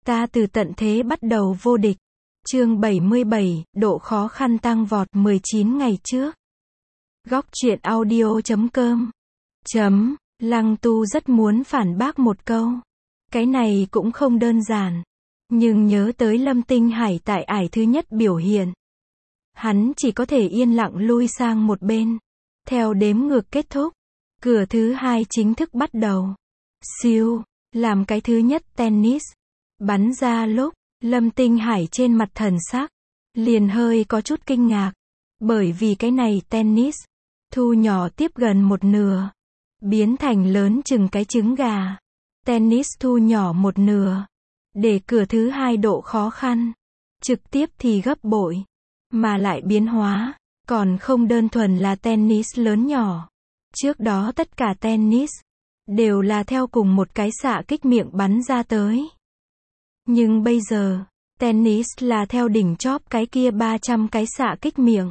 Ta từ tận thế bắt đầu vô địch. Chương 77, độ khó khăn tăng vọt 19 ngày trước. Góc truyện audio.com. Lăng Tu rất muốn phản bác một câu. Cái này cũng không đơn giản. Nhưng nhớ tới Lâm Tinh Hải tại ải thứ nhất biểu hiện. Hắn chỉ có thể yên lặng lui sang một bên. Theo đếm ngược kết thúc. Cửa thứ hai chính thức bắt đầu. Siêu, làm cái thứ nhất tennis. Bắn ra lúc, Lâm Tinh Hải trên mặt thần sắc. Liền hơi có chút kinh ngạc. Bởi vì cái này tennis. Thu nhỏ tiếp gần một nửa. Biến thành lớn chừng cái trứng gà. Tennis thu nhỏ một nửa. Để cửa thứ hai độ khó khăn. Trực tiếp thì gấp bội. Mà lại biến hóa. Còn không đơn thuần là tennis lớn nhỏ. Trước đó tất cả tennis. Đều là theo cùng một cái xạ kích miệng bắn ra tới. Nhưng bây giờ. Tennis là theo đỉnh chóp cái kia 300 cái xạ kích miệng.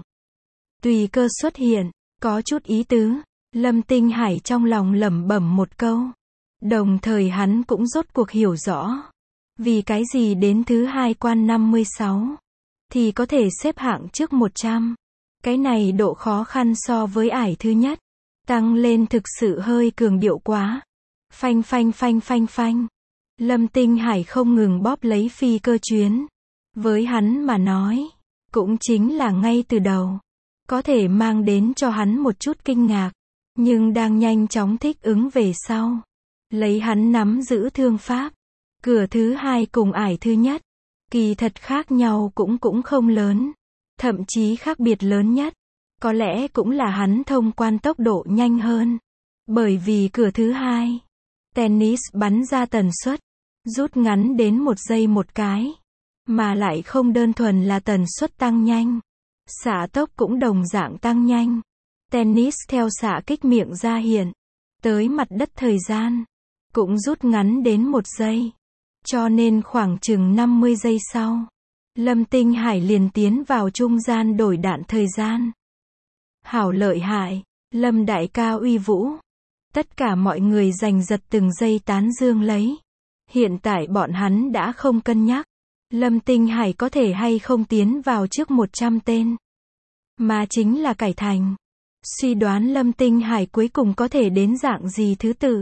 Tùy cơ xuất hiện. Có chút ý tứ. Lâm Tinh Hải trong lòng lẩm bẩm một câu. Đồng thời hắn cũng rốt cuộc hiểu rõ. Vì cái gì đến thứ hai quan 56. Thì có thể xếp hạng trước 100. Cái này độ khó khăn so với ải thứ nhất. Tăng lên thực sự hơi cường điệu quá. Phanh phanh phanh phanh phanh. Lâm Tinh Hải không ngừng bóp lấy phi cơ chuyến. Với hắn mà nói. Cũng chính là ngay từ đầu. Có thể mang đến cho hắn một chút kinh ngạc. Nhưng đang nhanh chóng thích ứng về sau. Lấy hắn nắm giữ thương pháp. Cửa thứ hai cùng ải thứ nhất. Kỳ thật khác nhau cũng không lớn. Thậm chí khác biệt lớn nhất. Có lẽ cũng là hắn thông quan tốc độ nhanh hơn. Bởi vì cửa thứ hai. Tennis bắn ra tần suất. Rút ngắn đến 1 giây một cái. Mà lại không đơn thuần là tần suất tăng nhanh. Xạ tốc cũng đồng dạng tăng nhanh. Tennis theo xạ kích miệng ra hiện. Tới mặt đất thời gian. Cũng rút ngắn đến 1 giây. Cho nên khoảng chừng 50 giây sau. Lâm Tinh Hải liền tiến vào trung gian đổi đạn thời gian. Hảo lợi hại. Lâm đại ca uy vũ. Tất cả mọi người giành giật từng giây tán dương lấy. Hiện tại bọn hắn đã không cân nhắc. Lâm Tinh Hải có thể hay không tiến vào trước 100 tên. Mà chính là cải thành. Suy đoán Lâm Tinh Hải cuối cùng có thể đến dạng gì thứ tự.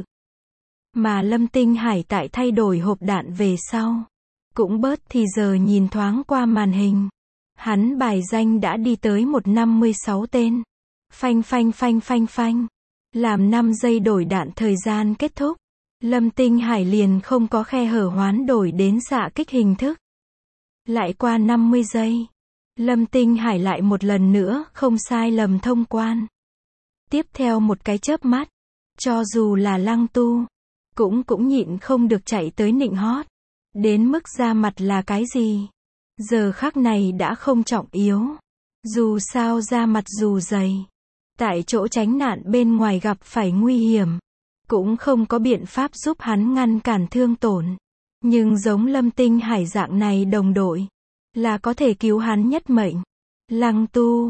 Mà Lâm Tinh Hải tại thay đổi hộp đạn về sau. Cũng bớt thì giờ nhìn thoáng qua màn hình. Hắn bài danh đã đi tới 156 tên. Phanh phanh phanh phanh phanh. Làm 5 giây đổi đạn thời gian kết thúc. Lâm Tinh Hải liền không có khe hở hoán đổi đến xạ kích hình thức. Lại qua 50 giây. Lâm Tinh Hải lại một lần nữa không sai lầm thông quan. Tiếp theo một cái chớp mắt. Cho dù là Lăng Tu. Cũng nhịn không được chạy tới nịnh hót. Đến mức ra mặt là cái gì? Giờ khắc này đã không trọng yếu. Dù sao ra mặt dù dày. Tại chỗ tránh nạn bên ngoài gặp phải nguy hiểm. Cũng không có biện pháp giúp hắn ngăn cản thương tổn. Nhưng giống Lâm Tinh Hải dạng này đồng đội. Là có thể cứu hắn nhất mệnh. Lăng Tu.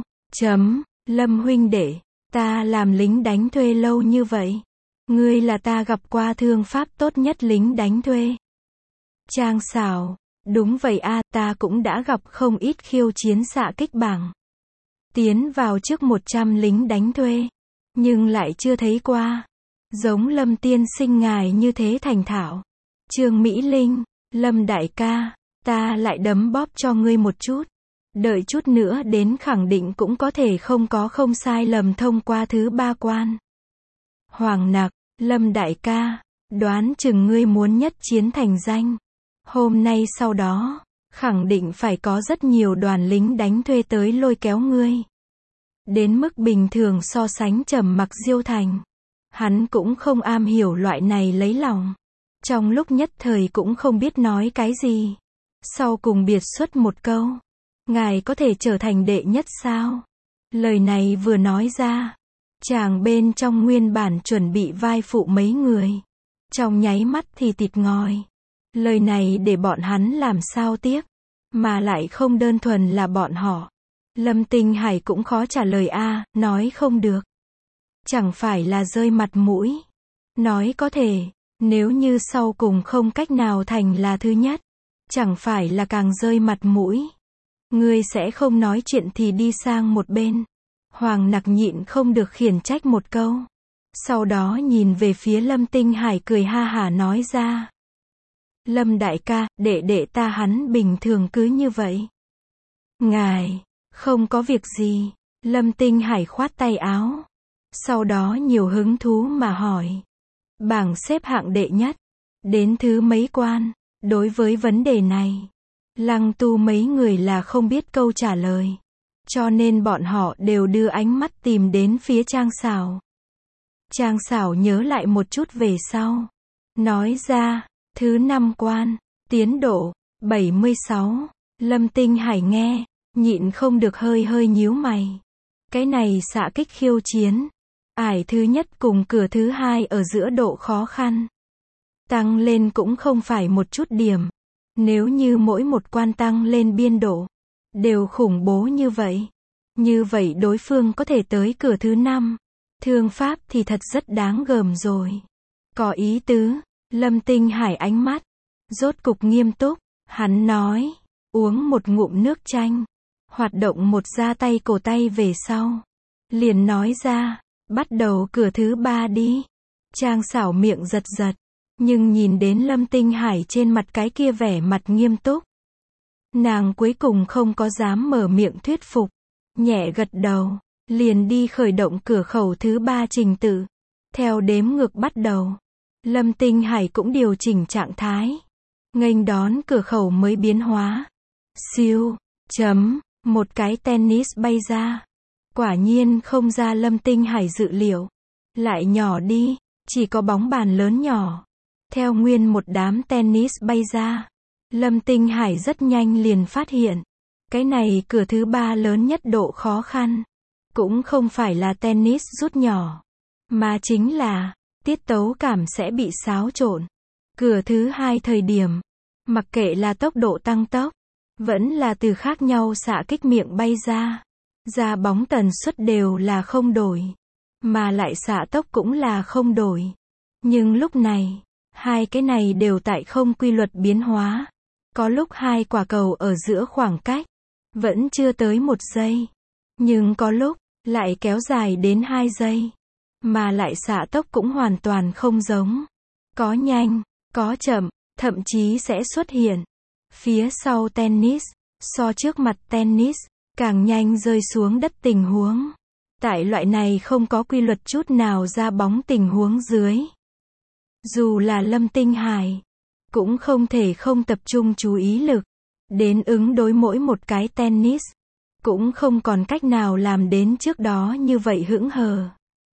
Lâm huynh đệ. Ta làm lính đánh thuê lâu như vậy. Ngươi là ta gặp qua thương pháp tốt nhất lính đánh thuê. Trang xảo. Đúng vậy a, ta cũng đã gặp không ít khiêu chiến xạ kích bảng. Tiến vào trước 100 lính đánh thuê. Nhưng lại chưa thấy qua. Giống Lâm tiên sinh ngài như thế thành thạo. Trương Mỹ Linh. Lâm đại ca. Ta lại đấm bóp cho ngươi một chút. Đợi chút nữa đến khẳng định cũng có thể không sai lầm thông qua thứ 3 quan. Hoàng Nặc. Lâm đại ca. Đoán chừng ngươi muốn nhất chiến thành danh. Hôm nay sau đó. Khẳng định phải có rất nhiều đoàn lính đánh thuê tới lôi kéo ngươi. Đến mức bình thường so sánh Trầm Mặc Diêu Thành. Hắn cũng không am hiểu loại này lấy lòng. Trong lúc nhất thời cũng không biết nói cái gì. Sau cùng biệt xuất một câu. Ngài có thể trở thành đệ nhất sao? Lời này vừa nói ra. Chàng bên trong nguyên bản chuẩn bị vai phụ mấy người. Trong nháy mắt thì tịt ngòi. Lời này để bọn hắn làm sao tiếp. Mà lại không đơn thuần là bọn họ. Lâm Tinh Hải cũng khó trả lời a, nói không được. Chẳng phải là rơi mặt mũi. Nói có thể, nếu như sau cùng không cách nào thành là thứ nhất. chẳng phải là càng rơi mặt mũi. Ngươi sẽ không nói chuyện thì đi sang một bên. Hoàng Nặc nhịn không được khiển trách một câu. Sau đó nhìn về phía Lâm Tinh Hải cười ha hả nói ra. Lâm đại ca, đệ đệ ta hắn bình thường cứ như vậy. Ngài, không có việc gì. Lâm Tinh Hải khoát tay áo. Sau đó nhiều hứng thú mà hỏi. Bảng xếp hạng đệ nhất. Đến thứ mấy quan? Đối với vấn đề này, Lăng Tu mấy người là không biết câu trả lời. Cho nên bọn họ đều đưa ánh mắt tìm đến phía Trang Sảo. Trang Sảo nhớ lại một chút về sau. Nói ra, thứ 5 quan, tiến độ, 76. Lâm Tinh Hải nghe, nhịn không được hơi hơi nhíu mày. Cái này xạ kích khiêu chiến. Ải thứ nhất cùng cửa thứ hai ở giữa độ khó khăn. Tăng lên cũng không phải một chút điểm. Nếu như mỗi một quan tăng lên biên độ, đều khủng bố như vậy. Như vậy đối phương có thể tới cửa thứ 5. Thương pháp thì thật rất đáng gờm rồi. Có ý tứ. Lâm Tinh Hải ánh mắt rốt cục nghiêm túc. Hắn nói, uống một ngụm nước chanh. Hoạt động một ra tay cổ tay về sau. Liền nói ra, bắt đầu cửa thứ 3 đi. Trang Sảo miệng giật giật. Nhưng nhìn đến Lâm Tinh Hải trên mặt cái kia vẻ mặt nghiêm túc. Nàng cuối cùng không có dám mở miệng thuyết phục. Nhẹ gật đầu. Liền đi khởi động cửa khẩu thứ 3 trình tự. Theo đếm ngược bắt đầu. Lâm Tinh Hải cũng điều chỉnh trạng thái. Nghênh đón cửa khẩu mới biến hóa. Siêu. Chấm. Một cái tennis bay ra. Quả nhiên không ra Lâm Tinh Hải dự liệu. Lại nhỏ đi. Chỉ có bóng bàn lớn nhỏ. Theo nguyên một đám tennis bay ra. Lâm Tinh Hải rất nhanh liền phát hiện. Cái này cửa thứ 3 lớn nhất độ khó khăn. Cũng không phải là tennis rút nhỏ. Mà chính là, tiết tấu cảm sẽ bị xáo trộn. Cửa thứ 2 thời điểm. Mặc kệ là tốc độ tăng tốc. Vẫn là từ khác nhau xạ kích miệng bay ra. Ra bóng tần suất đều là không đổi. Mà lại xạ tốc cũng là không đổi. Nhưng lúc này, hai cái này đều tại không quy luật biến hóa. Có lúc hai quả cầu ở giữa khoảng cách vẫn chưa tới 1 giây. Nhưng có lúc lại kéo dài đến 2 giây. Mà lại xạ tốc cũng hoàn toàn không giống. Có nhanh, có chậm, thậm chí sẽ xuất hiện phía sau tennis, so trước mặt tennis, càng nhanh rơi xuống đất tình huống. Tại loại này không có quy luật chút nào ra bóng tình huống dưới. Dù là Lâm Tinh Hải, cũng không thể không tập trung chú ý lực, đến ứng đối mỗi một cái tennis. Cũng không còn cách nào làm đến trước đó như vậy hững hờ.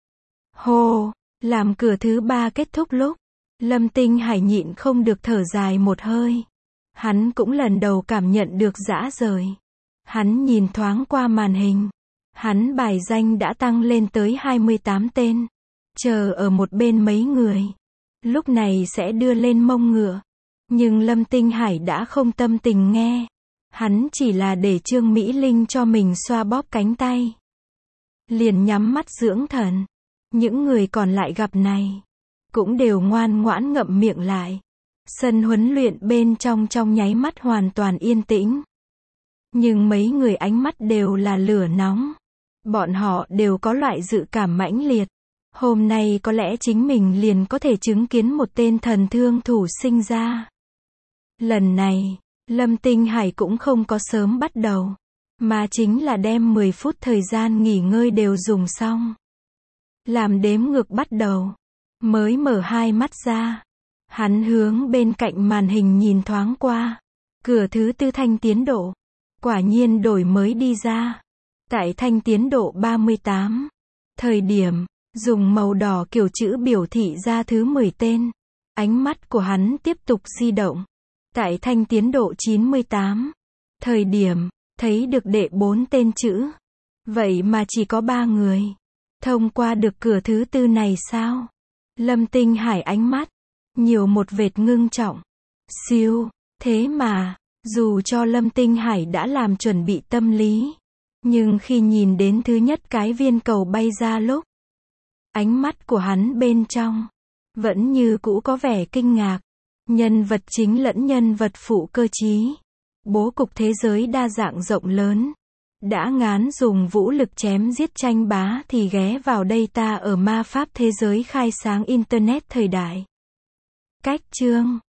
Hô, làm cửa thứ 3 kết thúc lúc, Lâm Tinh Hải nhịn không được thở dài một hơi. Hắn cũng lần đầu cảm nhận được dã rời. Hắn nhìn thoáng qua màn hình. Hắn bài danh đã tăng lên tới 28 tên. Chờ ở một bên mấy người. Lúc này sẽ đưa lên mông ngựa. Nhưng Lâm Tinh Hải đã không tâm tình nghe. Hắn chỉ là để Trương Mỹ Linh cho mình xoa bóp cánh tay. Liền nhắm mắt dưỡng thần. Những người còn lại gặp này. Cũng đều ngoan ngoãn ngậm miệng lại. Sân huấn luyện bên trong nháy mắt hoàn toàn yên tĩnh. Nhưng mấy người ánh mắt đều là lửa nóng. Bọn họ đều có loại dự cảm mãnh liệt. Hôm nay có lẽ chính mình liền có thể chứng kiến một tên thần thương thủ sinh ra. Lần này, Lâm Tinh Hải cũng không có sớm bắt đầu. Mà chính là đem 10 phút thời gian nghỉ ngơi đều dùng xong. Làm đếm ngược bắt đầu. Mới mở hai mắt ra. Hắn hướng bên cạnh màn hình nhìn thoáng qua. Cửa thứ 4 thanh tiến độ. Quả nhiên đổi mới đi ra. Tại thanh tiến độ 38. Thời điểm, dùng màu đỏ kiểu chữ biểu thị ra thứ 10 tên. Ánh mắt của hắn tiếp tục di động. Tại thanh tiến độ 98. Thời điểm, thấy được đệ 4 tên chữ. Vậy mà chỉ có 3 người. Thông qua được cửa thứ 4 này sao? Lâm Tinh Hải ánh mắt. Nhiều một vệt ngưng trọng. Siêu. Thế mà, dù cho Lâm Tinh Hải đã làm chuẩn bị tâm lý. Nhưng khi nhìn đến thứ nhất cái viên cầu bay ra lúc. Ánh mắt của hắn bên trong. Vẫn như cũ có vẻ kinh ngạc. Nhân vật chính lẫn nhân vật phụ cơ chí. Bố cục thế giới đa dạng rộng lớn. Đã ngán dùng vũ lực chém giết tranh bá thì ghé vào đây ta ở ma pháp thế giới khai sáng Internet thời đại. Cách chương